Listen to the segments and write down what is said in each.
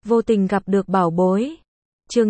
Vô tình gặp được bảo bối. Chương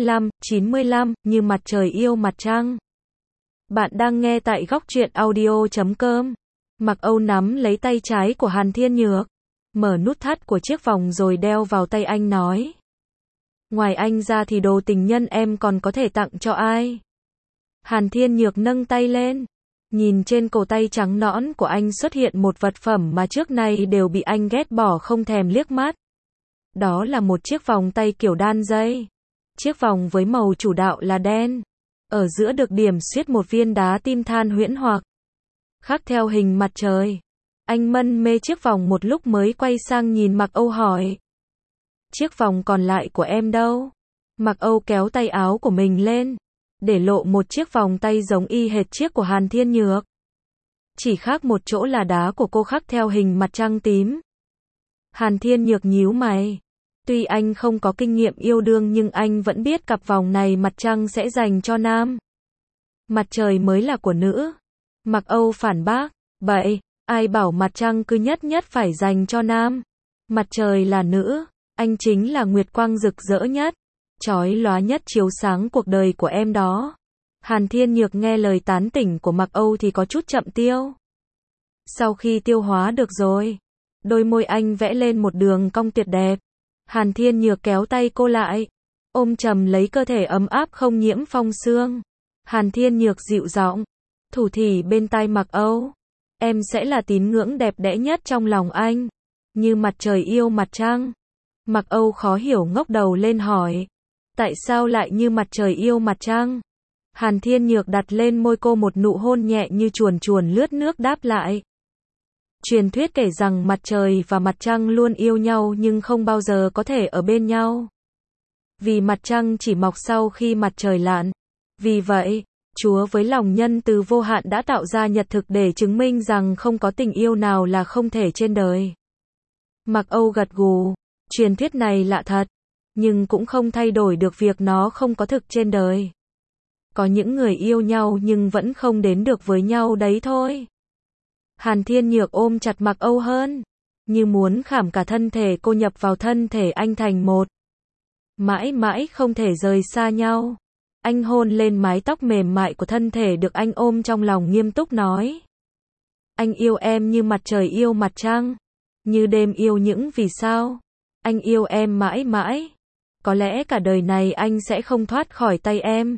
95, như mặt trời yêu mặt trăng. Bạn đang nghe tại góc truyện audio.com. Mặc Âu nắm lấy tay trái của Hàn Thiên Nhược, mở nút thắt của chiếc vòng rồi đeo vào tay anh nói. Ngoài anh ra thì đồ tình nhân em còn có thể tặng cho ai? Hàn Thiên Nhược nâng tay lên, nhìn trên cổ tay trắng nõn của anh xuất hiện một vật phẩm mà trước nay đều bị anh ghét bỏ không thèm liếc mắt. Đó là một chiếc vòng tay kiểu đan dây. Chiếc vòng với màu chủ đạo là đen. Ở giữa được điểm xuyết một viên đá tim than huyễn hoặc khắc theo hình mặt trời. Anh mân mê chiếc vòng một lúc mới quay sang nhìn Mặc Âu hỏi. Chiếc vòng còn lại của em đâu? Mặc Âu kéo tay áo của mình lên, để lộ một chiếc vòng tay giống y hệt chiếc của Hàn Thiên Nhược. Chỉ khác một chỗ là đá của cô khắc theo hình mặt trăng tím. Hàn Thiên Nhược nhíu mày. Tuy anh không có kinh nghiệm yêu đương nhưng anh vẫn biết cặp vòng này mặt trăng sẽ dành cho nam. Mặt trời mới là của nữ. Mặc Âu phản bác. Bậy, ai bảo mặt trăng cứ nhất phải dành cho nam. Mặt trời là nữ. Anh chính là nguyệt quang rực rỡ nhất, chói lóa nhất chiếu sáng cuộc đời của em đó. Hàn Thiên Nhược nghe lời tán tỉnh của Mặc Âu thì có chút chậm tiêu. Sau khi tiêu hóa được rồi, đôi môi anh vẽ lên một đường cong tuyệt đẹp. Hàn Thiên Nhược kéo tay cô lại, ôm chầm lấy cơ thể ấm áp không nhiễm phong sương. Hàn Thiên Nhược dịu giọng, thủ thỉ bên tai Mặc Âu. Em sẽ là tín ngưỡng đẹp đẽ nhất trong lòng anh, như mặt trời yêu mặt trăng. Mặc Âu khó hiểu ngóc đầu lên hỏi. Tại sao lại như mặt trời yêu mặt trăng? Hàn Thiên Nhược đặt lên môi cô một nụ hôn nhẹ như chuồn chuồn lướt nước đáp lại. Truyền thuyết kể rằng mặt trời và mặt trăng luôn yêu nhau nhưng không bao giờ có thể ở bên nhau. Vì mặt trăng chỉ mọc sau khi mặt trời lặn. Vì vậy, Chúa với lòng nhân từ vô hạn đã tạo ra nhật thực để chứng minh rằng không có tình yêu nào là không thể trên đời. Mặc Âu gật gù. Truyền thuyết này lạ thật, nhưng cũng không thay đổi được việc nó không có thực trên đời. Có những người yêu nhau nhưng vẫn không đến được với nhau đấy thôi. Hàn Thiên Nhược ôm chặt Mặc Âu hơn, như muốn khảm cả thân thể cô nhập vào thân thể anh thành một. Mãi mãi không thể rời xa nhau. Anh hôn lên mái tóc mềm mại của thân thể được anh ôm trong lòng nghiêm túc nói. Anh yêu em như mặt trời yêu mặt trăng, như đêm yêu những vì sao. Anh yêu em mãi mãi. Có lẽ cả đời này anh sẽ không thoát khỏi tay em.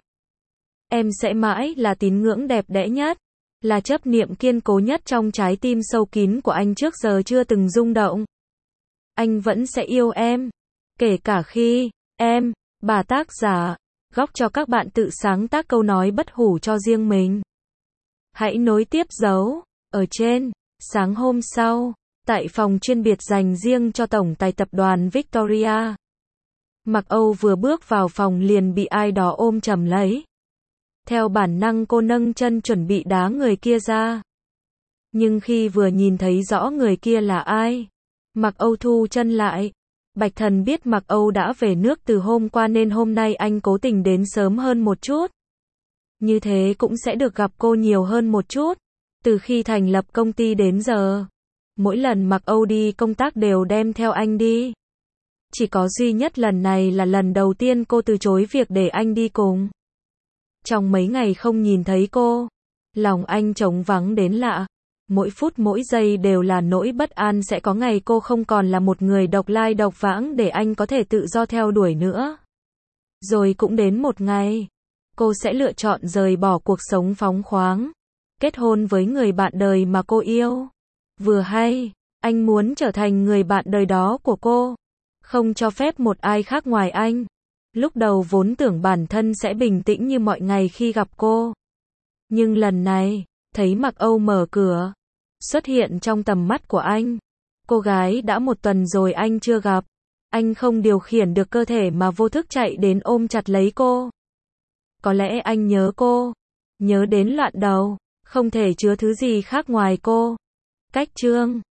Em sẽ mãi là tín ngưỡng đẹp đẽ nhất, là chấp niệm kiên cố nhất trong trái tim sâu kín của anh trước giờ chưa từng rung động. Anh vẫn sẽ yêu em, kể cả khi em, bà tác giả, góc cho các bạn tự sáng tác câu nói bất hủ cho riêng mình. Hãy nối tiếp dấu ở trên. Sáng hôm sau, tại phòng chuyên biệt dành riêng cho tổng tài tập đoàn Victoria, Mặc Âu vừa bước vào phòng liền bị ai đó ôm chầm lấy. Theo bản năng cô nâng chân chuẩn bị đá người kia ra. Nhưng khi vừa nhìn thấy rõ người kia là ai, Mặc Âu thu chân lại. Bạch Thần biết Mặc Âu đã về nước từ hôm qua nên hôm nay anh cố tình đến sớm hơn một chút. Như thế cũng sẽ được gặp cô nhiều hơn một chút. Từ khi thành lập công ty đến giờ, mỗi lần Mặc Âu đi công tác đều đem theo anh đi. Chỉ có duy nhất lần này là lần đầu tiên cô từ chối việc để anh đi cùng. Trong mấy ngày không nhìn thấy cô, lòng anh trống vắng đến lạ. Mỗi phút mỗi giây đều là nỗi bất an sẽ có ngày cô không còn là một người độc lai độc vãng để anh có thể tự do theo đuổi nữa. Rồi cũng đến một ngày, cô sẽ lựa chọn rời bỏ cuộc sống phóng khoáng, kết hôn với người bạn đời mà cô yêu. Vừa hay, anh muốn trở thành người bạn đời đó của cô, không cho phép một ai khác ngoài anh. Lúc đầu vốn tưởng bản thân sẽ bình tĩnh như mọi ngày khi gặp cô. Nhưng lần này, thấy Mặc Âu mở cửa, xuất hiện trong tầm mắt của anh. Cô gái đã một tuần rồi anh chưa gặp. Anh không điều khiển được cơ thể mà vô thức chạy đến ôm chặt lấy cô. Có lẽ anh nhớ cô, nhớ đến loạn đầu, không thể chứa thứ gì khác ngoài cô. Cách chương